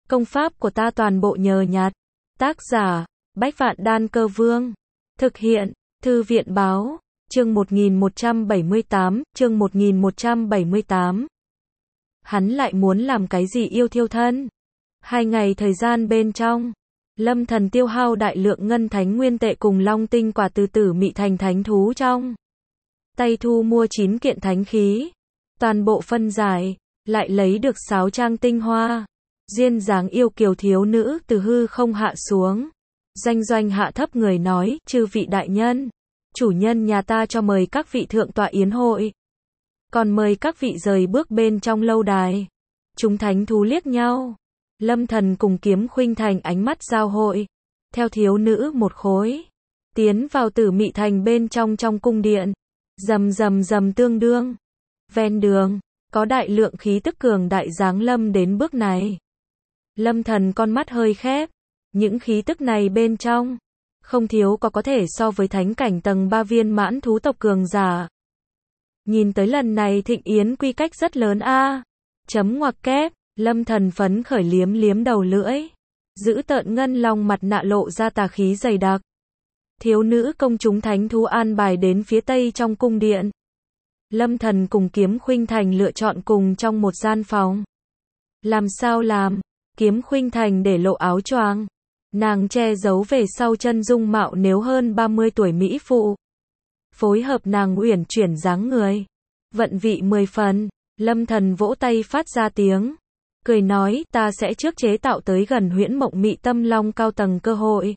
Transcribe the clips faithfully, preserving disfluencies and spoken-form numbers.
Công pháp của ta toàn bộ nhờ nhặt. Tác giả, Bách Vạn Đan Cơ Vương. Thực hiện, Thư viện Báo. Chương một nghìn một trăm bảy mươi tám, chương một nghìn một trăm bảy mươi tám. Hắn lại muốn làm cái gì yêu thiêu thân? Hai ngày thời gian bên trong, Lâm Thần tiêu hao đại lượng ngân thánh nguyên tệ cùng long tinh quả từ tử mị thành thánh thú trong tay thu mua chín kiện thánh khí, toàn bộ phân giải, lại lấy được sáu trang tinh hoa. Duyên dáng yêu kiều thiếu nữ từ hư không hạ xuống. Doanh Doanh hạ thấp người nói, chư vị đại nhân, chủ nhân nhà ta cho mời các vị thượng tọa yến hội. Còn mời các vị rời bước bên trong lâu đài. Chúng thánh thú liếc nhau. Lâm Thần cùng Kiếm Khuynh Thành ánh mắt giao hội. Theo thiếu nữ một khối. Tiến vào tử mị thành bên trong trong cung điện. Rầm rầm rầm tương đương. Ven đường, có đại lượng khí tức cường đại giáng lâm đến bước này. Lâm Thần con mắt hơi khép. Những khí tức này bên trong, không thiếu có có thể so với thánh cảnh tầng ba viên mãn thú tộc cường giả. Nhìn tới lần này thịnh yến quy cách rất lớn a. Chấm ngoặc kép, Lâm Thần phấn khởi liếm liếm đầu lưỡi. Giữ tợn ngân long mặt nạ lộ ra tà khí dày đặc. Thiếu nữ công chúng thánh thú an bài đến phía tây trong cung điện. Lâm Thần cùng Kiếm Khuynh Thành lựa chọn cùng trong một gian phòng. Làm sao làm? Kiếm Khuynh Thành để lộ áo choàng. Nàng che giấu về sau chân dung mạo nếu hơn ba mươi tuổi mỹ phụ. Phối hợp nàng uyển chuyển dáng người. Vận vị mười phần, Lâm Thần vỗ tay phát ra tiếng. Cười nói, ta sẽ trước chế tạo tới gần huyễn mộng mị tâm long cao tầng cơ hội.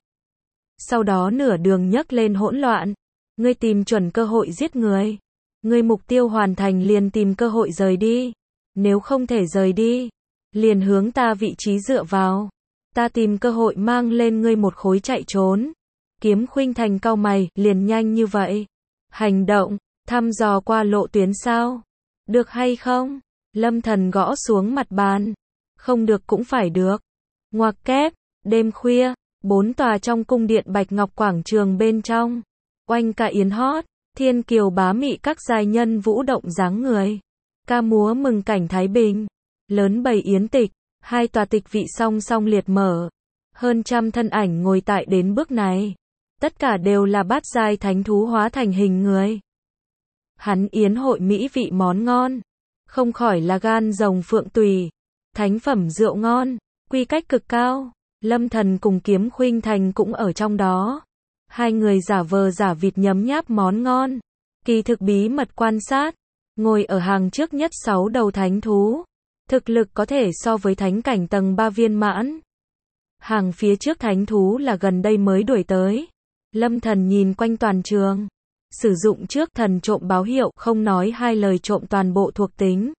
Sau đó nửa đường nhấc lên hỗn loạn. Ngươi tìm chuẩn cơ hội giết người. Ngươi mục tiêu hoàn thành liền tìm cơ hội rời đi. Nếu không thể rời đi, liền hướng ta vị trí dựa vào. Ta tìm cơ hội mang lên ngươi một khối chạy trốn. Kiếm Khuynh Thành cau mày, liền nhanh như vậy. Hành động, thăm dò qua lộ tuyến sao? Được hay không? Lâm Thần gõ xuống mặt bàn. Không được cũng phải được. Ngoặc kép, đêm khuya, bốn tòa trong cung điện Bạch Ngọc quảng trường bên trong. Oanh ca yến hót, thiên kiều bá mị các giai nhân vũ động dáng người. Ca múa mừng cảnh thái bình. Lớn bày yến tịch. Hai tòa tịch vị song song liệt mở. Hơn trăm thân ảnh ngồi tại đến bước này. Tất cả đều là bát giai thánh thú hóa thành hình người. Hắn yến hội mỹ vị món ngon. Không khỏi là gan rồng phượng tùy. Thánh phẩm rượu ngon. Quy cách cực cao. Lâm Thần cùng Kiếm Khuynh Thành cũng ở trong đó. Hai người giả vờ giả vịt nhấm nháp món ngon. Kỳ thực bí mật quan sát. Ngồi ở hàng trước nhất sáu đầu thánh thú. Thực lực có thể so với thánh cảnh tầng ba viên mãn. Hàng phía trước thánh thú là gần đây mới đuổi tới. Lâm Thần nhìn quanh toàn trường. Sử dụng trước thần trộm báo hiệu, không nói hai lời trộm toàn bộ thuộc tính.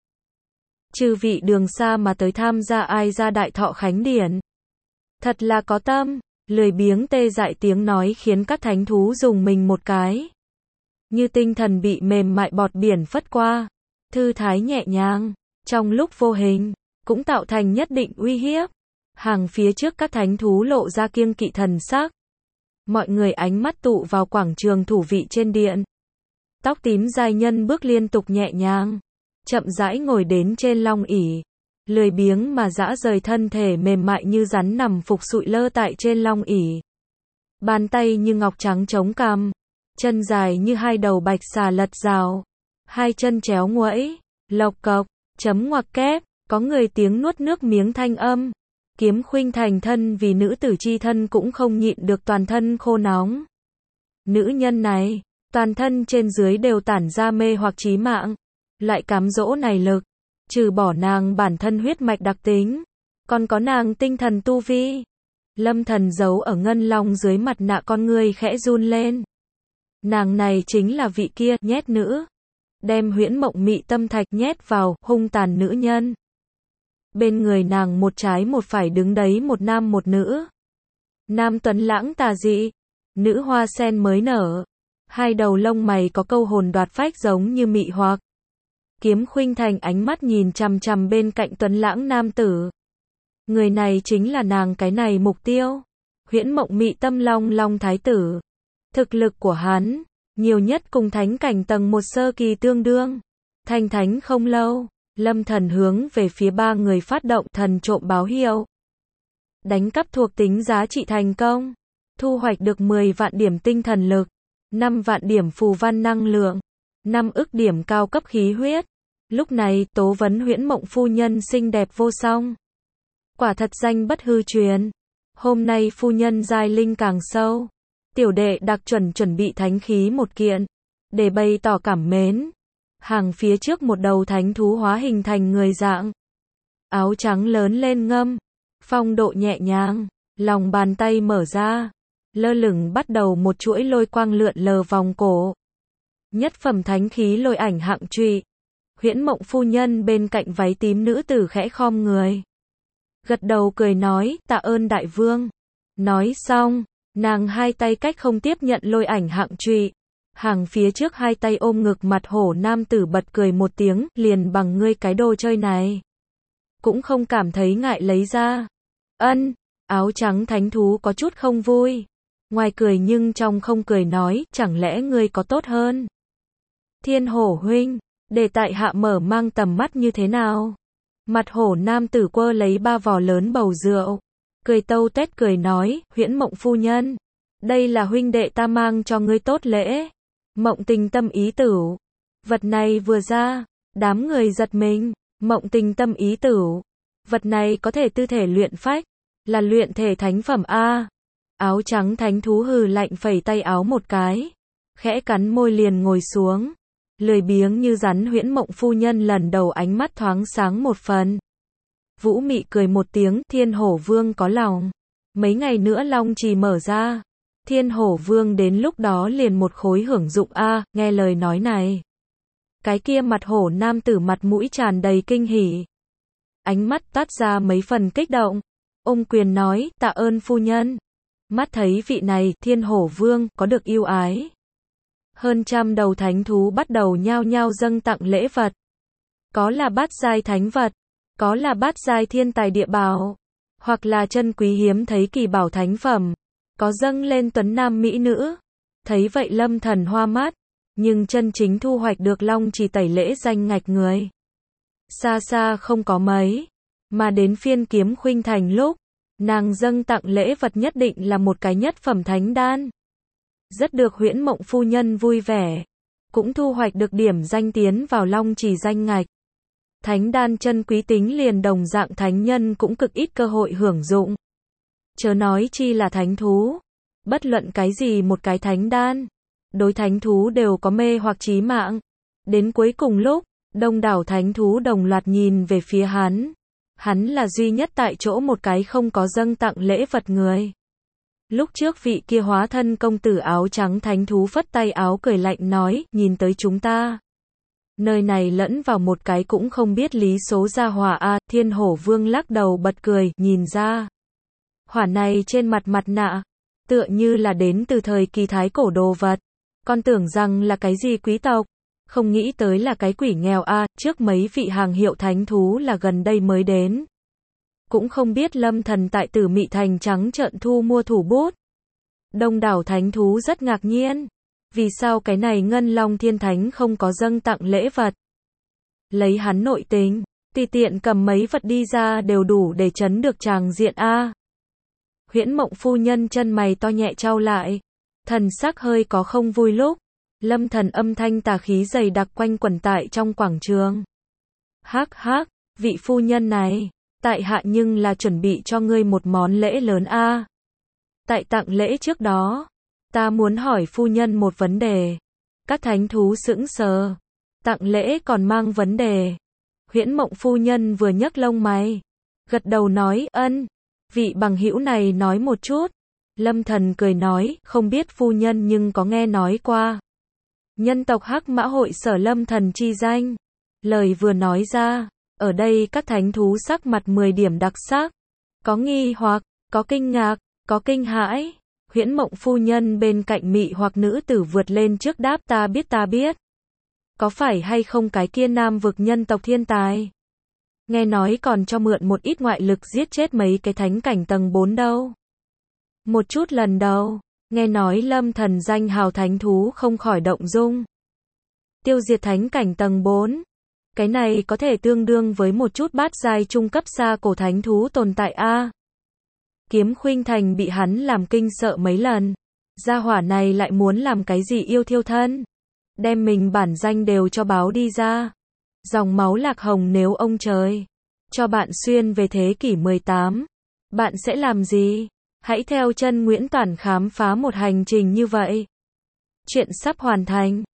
Chư vị đường xa mà tới tham gia ai ra đại thọ khánh điển. Thật là có tâm, lười biếng tê dại tiếng nói khiến các thánh thú dùng mình một cái. Như tinh thần bị mềm mại bọt biển phất qua. Thư thái nhẹ nhàng. Trong lúc vô hình, cũng tạo thành nhất định uy hiếp. Hàng phía trước các thánh thú lộ ra kiêng kỵ thần sắc. Mọi người ánh mắt tụ vào quảng trường thủ vị trên điện. Tóc tím giai nhân bước liên tục nhẹ nhàng. Chậm rãi ngồi đến trên long ỷ. Lười biếng mà dã rời thân thể mềm mại như rắn nằm phục sụi lơ tại trên long ỷ. Bàn tay như ngọc trắng chống cằm. Chân dài như hai đầu bạch xà lật rào. Hai chân chéo nguẫy. Lộc cộc. Chấm ngoặc kép, có người tiếng nuốt nước miếng thanh âm. Kiếm Khuynh Thành thân vì nữ tử chi thân cũng không nhịn được toàn thân khô nóng. Nữ nhân này, toàn thân trên dưới đều tản ra mê hoặc chí mạng. Loại cám dỗ này lực, trừ bỏ nàng bản thân huyết mạch đặc tính, còn có nàng tinh thần tu vi. Lâm Thần giấu ở ngân long dưới mặt nạ con ngươi khẽ run lên. Nàng này chính là vị kia, nhét nữ. Đem huyễn mộng mị tâm thạch nhét vào, hung tàn nữ nhân. Bên người nàng một trái một phải đứng đấy một nam một nữ. Nam tuấn lãng tà dị, nữ hoa sen mới nở. Hai đầu lông mày có câu hồn đoạt phách giống như mị hoặc. Kiếm Khuynh Thành ánh mắt nhìn chằm chằm bên cạnh tuấn lãng nam tử. Người này chính là nàng cái này mục tiêu. Huyễn mộng mị tâm long long thái tử. Thực lực của hắn nhiều nhất cùng thánh cảnh tầng một sơ kỳ tương đương. Thành thánh không lâu, Lâm Thần hướng về phía ba người phát động thần trộm báo hiệu. Đánh cắp thuộc tính giá trị thành công. Thu hoạch được mười vạn điểm tinh thần lực, năm vạn điểm phù văn năng lượng, năm ức điểm cao cấp khí huyết. Lúc này, tố vấn Huyễn Mộng phu nhân xinh đẹp vô song. Quả thật danh bất hư truyền. Hôm nay phu nhân giai linh càng sâu. Tiểu đệ đặc chuẩn chuẩn bị thánh khí một kiện, để bày tỏ cảm mến. Hàng phía trước một đầu thánh thú hóa hình thành người dạng. Áo trắng lớn lên ngâm, phong độ nhẹ nhàng, lòng bàn tay mở ra, lơ lửng bắt đầu một chuỗi lôi quang lượn lờ vòng cổ. Nhất phẩm thánh khí lôi ảnh hạng trụy. Huyễn Mộng phu nhân bên cạnh váy tím nữ tử khẽ khom người, gật đầu cười nói, tạ ơn đại vương. Nói xong, nàng hai tay cách không tiếp nhận lôi ảnh hạng trụy. Hàng phía trước hai tay ôm ngực mặt hổ nam tử bật cười một tiếng, liền bằng ngươi cái đồ chơi này, cũng không cảm thấy ngại lấy ra. Ân, áo trắng thánh thú có chút không vui. Ngoài cười nhưng trong không cười nói, chẳng lẽ ngươi có tốt hơn? Thiên hổ huynh, để tại hạ mở mang tầm mắt như thế nào? Mặt hổ nam tử quơ lấy ba vò lớn bầu rượu, cười tâu tuét cười nói, Huyễn Mộng phu nhân, đây là huynh đệ ta mang cho ngươi tốt lễ. Mộng tình tâm ý tử. Vật này vừa ra, đám người giật mình. Mộng tình tâm ý tử. Vật này có thể tư thể luyện phách, là luyện thể thánh phẩm A. Áo trắng thánh thú hừ lạnh phẩy tay áo một cái, khẽ cắn môi liền ngồi xuống. Lười biếng như rắn. Huyễn Mộng phu nhân lần đầu ánh mắt thoáng sáng một phần. Vũ Mị cười một tiếng, Thiên Hổ Vương có lòng. Mấy ngày nữa Long Trì mở ra, Thiên Hổ Vương đến lúc đó liền một khối hưởng dụng a. Nghe lời nói này, cái kia mặt hổ nam tử mặt mũi tràn đầy kinh hỉ, ánh mắt toát ra mấy phần kích động, ôm quyền nói, tạ ơn phu nhân. Mắt thấy vị này, Thiên Hổ Vương, có được yêu ái. Hơn trăm đầu thánh thú bắt đầu nhao nhao dâng tặng lễ vật. Có là bát giai thánh vật, có là bát giai thiên tài địa bảo, hoặc là chân quý hiếm thấy kỳ bảo thánh phẩm, có dâng lên tuấn nam mỹ nữ. Thấy vậy Lâm Thần hoa mắt, nhưng chân chính thu hoạch được Long Trì tẩy lễ danh ngạch người, xa xa không có mấy. Mà đến phiên Kiếm Khuynh Thành lúc, nàng dâng tặng lễ vật nhất định là một cái nhất phẩm thánh đan. Rất được Huyễn Mộng phu nhân vui vẻ, cũng thu hoạch được điểm danh tiến vào Long Trì danh ngạch. Thánh đan chân quý tính liền đồng dạng thánh nhân cũng cực ít cơ hội hưởng dụng. Chớ nói chi là thánh thú. Bất luận cái gì một cái thánh đan, đối thánh thú đều có mê hoặc chí mạng. Đến cuối cùng lúc, đông đảo thánh thú đồng loạt nhìn về phía hắn. Hắn là duy nhất tại chỗ một cái không có dâng tặng lễ vật người. Lúc trước vị kia hóa thân công tử áo trắng thánh thú phất tay áo cười lạnh nói, nhìn tới chúng ta. Nơi này lẫn vào một cái cũng không biết lý số gia hỏa a. Thiên Hổ Vương lắc đầu bật cười, nhìn ra. Hỏa này trên mặt mặt nạ, tựa như là đến từ thời kỳ thái cổ đồ vật. Con tưởng rằng là cái gì quý tộc, không nghĩ tới là cái quỷ nghèo a. Trước mấy vị hàng hiệu thánh thú là gần đây mới đến. Cũng không biết Lâm Thần tại Tử Mị Thành trắng trợn thu mua thủ bút. Đông đảo thánh thú rất ngạc nhiên. Vì sao cái này Ngân Long Thiên Thánh không có dâng tặng lễ vật? Lấy hắn nội tình, tùy tiện cầm mấy vật đi ra đều đủ để chấn được tràng diện a. Huyễn Mộng phu nhân chân mày to nhẹ trao lại, thần sắc hơi có không vui lúc. Lâm Thần âm thanh tà khí dày đặc quanh quẩn tại trong quảng trường. Hắc hắc, vị phu nhân này, tại hạ nhưng là chuẩn bị cho ngươi một món lễ lớn a. Tại tặng lễ trước đó, ta muốn hỏi phu nhân một vấn đề. Các thánh thú sững sờ. Tặng lễ còn mang vấn đề. Huyễn Mộng phu nhân vừa nhấc lông mày, gật đầu nói, ân. Vị bằng hữu này nói một chút. Lâm Thần cười nói, không biết phu nhân nhưng có nghe nói qua nhân tộc Hắc Mã hội sở Lâm Thần chi danh. Lời vừa nói ra, ở đây các thánh thú sắc mặt mười điểm đặc sắc. Có nghi hoặc, có kinh ngạc, có kinh hãi. Huyễn Mộng phu nhân bên cạnh mị hoặc nữ tử vượt lên trước đáp, ta biết ta biết. Có phải hay không cái kia nam vực nhân tộc thiên tài? Nghe nói còn cho mượn một ít ngoại lực giết chết mấy cái thánh cảnh tầng bốn đâu. Một chút lần đầu, nghe nói Lâm Thần danh hào thánh thú không khỏi động dung. Tiêu diệt thánh cảnh tầng bốn. Cái này có thể tương đương với một chút bát giai trung cấp xa cổ thánh thú tồn tại a. Kiếm Khuynh Thành bị hắn làm kinh sợ mấy lần. Gia hỏa này lại muốn làm cái gì yêu thiêu thân? Đem mình bản danh đều cho báo đi ra. Dòng máu Lạc Hồng nếu ông trời cho bạn xuyên về thế kỷ mười tám, bạn sẽ làm gì? Hãy theo chân Nguyễn Toản khám phá một hành trình như vậy. Chuyện sắp hoàn thành.